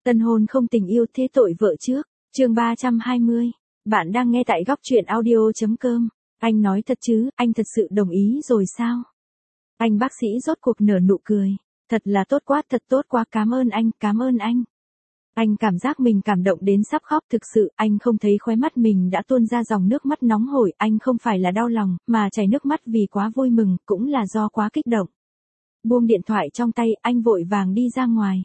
Tân hôn không tình yêu thế tội vợ trước, chương 320. Bạn đang nghe tại góc truyện audio.com. Anh nói thật chứ, anh thật sự đồng ý rồi sao? Anh bác sĩ rốt cuộc nở nụ cười. Thật là tốt quá, thật tốt quá, cảm ơn anh, cảm ơn anh. Anh cảm giác mình cảm động đến sắp khóc, thực sự, anh không thấy khóe mắt mình đã tuôn ra dòng nước mắt nóng hổi, anh không phải là đau lòng, mà chảy nước mắt vì quá vui mừng, cũng là do quá kích động. Buông điện thoại trong tay, anh vội vàng đi ra ngoài.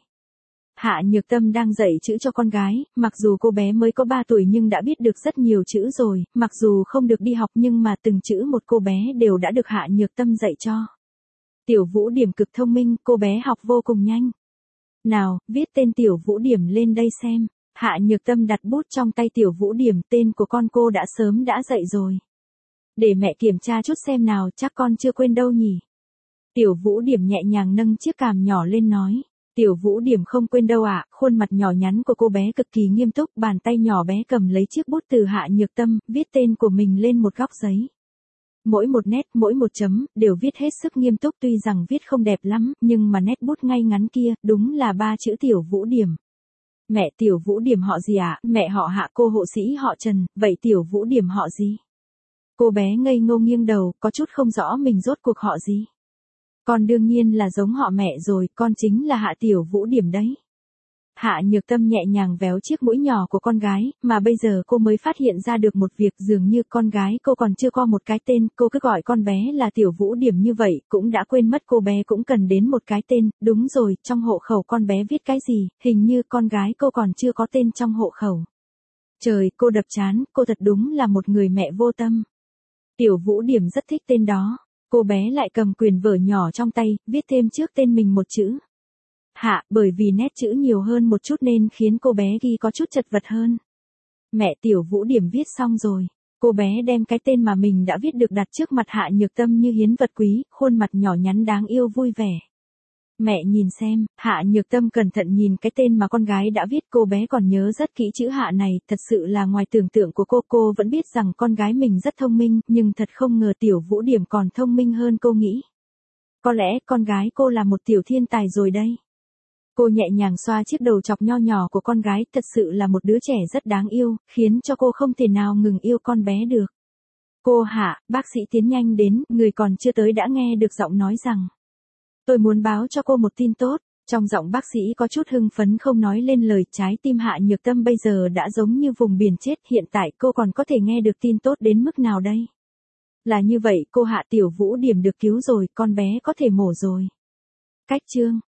Hạ Nhược Tâm đang dạy chữ cho con gái, mặc dù cô bé mới có 3 tuổi nhưng đã biết được rất nhiều chữ rồi, mặc dù không được đi học nhưng mà từng chữ một cô bé đều đã được Hạ Nhược Tâm dạy cho. Tiểu Vũ Điểm cực thông minh, cô bé học vô cùng nhanh. Nào, viết tên Tiểu Vũ Điểm lên đây xem. Hạ Nhược Tâm đặt bút trong tay Tiểu Vũ Điểm, tên của con cô đã sớm đã dạy rồi. Để mẹ kiểm tra chút xem nào, chắc con chưa quên đâu nhỉ. Tiểu Vũ Điểm nhẹ nhàng nâng chiếc cằm nhỏ lên nói. Tiểu Vũ Điểm không quên đâu ạ, khuôn mặt nhỏ nhắn của cô bé cực kỳ nghiêm túc, bàn tay nhỏ bé cầm lấy chiếc bút từ Hạ Nhược Tâm, viết tên của mình lên một góc giấy. Mỗi một nét, mỗi một chấm, đều viết hết sức nghiêm túc, tuy rằng viết không đẹp lắm, nhưng mà nét bút ngay ngắn kia, đúng là 3 chữ Tiểu Vũ Điểm. Mẹ, Tiểu Vũ Điểm họ gì ạ? Mẹ họ Hạ, cô hộ sĩ họ Trần, vậy Tiểu Vũ Điểm họ gì? Cô bé ngây ngô nghiêng đầu, có chút không rõ mình rốt cuộc họ gì. Con đương nhiên là giống họ mẹ rồi, con chính là Hạ Tiểu Vũ Điểm đấy. Hạ Nhược Tâm nhẹ nhàng véo chiếc mũi nhỏ của con gái, mà bây giờ cô mới phát hiện ra được một việc, dường như con gái cô còn chưa có một cái tên, cô cứ gọi con bé là Tiểu Vũ Điểm như vậy, cũng đã quên mất cô bé cũng cần đến một cái tên, đúng rồi, trong hộ khẩu con bé viết cái gì, hình như con gái cô còn chưa có tên trong hộ khẩu. Trời, cô đập trán, cô thật đúng là một người mẹ vô tâm. Tiểu Vũ Điểm rất thích tên đó. Cô bé lại cầm quyển vở nhỏ trong tay, viết thêm trước tên mình một chữ. Hạ, bởi vì nét chữ nhiều hơn một chút nên khiến cô bé ghi có chút chật vật hơn. Mẹ, Tiểu Vũ Điểm viết xong rồi. Cô bé đem cái tên mà mình đã viết được đặt trước mặt Hạ Nhược Tâm như hiến vật quý, khuôn mặt nhỏ nhắn đáng yêu vui vẻ. Mẹ nhìn xem, Hạ Nhược Tâm cẩn thận nhìn cái tên mà con gái đã viết, cô bé còn nhớ rất kỹ chữ Hạ này, thật sự là ngoài tưởng tượng của cô vẫn biết rằng con gái mình rất thông minh, nhưng thật không ngờ Tiểu Vũ Điểm còn thông minh hơn cô nghĩ. Có lẽ con gái cô là một tiểu thiên tài rồi đây. Cô nhẹ nhàng xoa chiếc đầu chọc nho nhỏ của con gái, thật sự là một đứa trẻ rất đáng yêu, khiến cho cô không thể nào ngừng yêu con bé được. Cô Hạ, bác sĩ tiến nhanh đến, người còn chưa tới đã nghe được giọng nói rằng. Tôi muốn báo cho cô một tin tốt, trong giọng bác sĩ có chút hưng phấn không nói lên lời, trái tim Hạ Nhược Tâm bây giờ đã giống như vùng biển chết, hiện tại cô còn có thể nghe được tin tốt đến mức nào đây? Là như vậy, cô Hạ, Tiểu Vũ Điểm được cứu rồi, con bé có thể mổ rồi. Cách chương.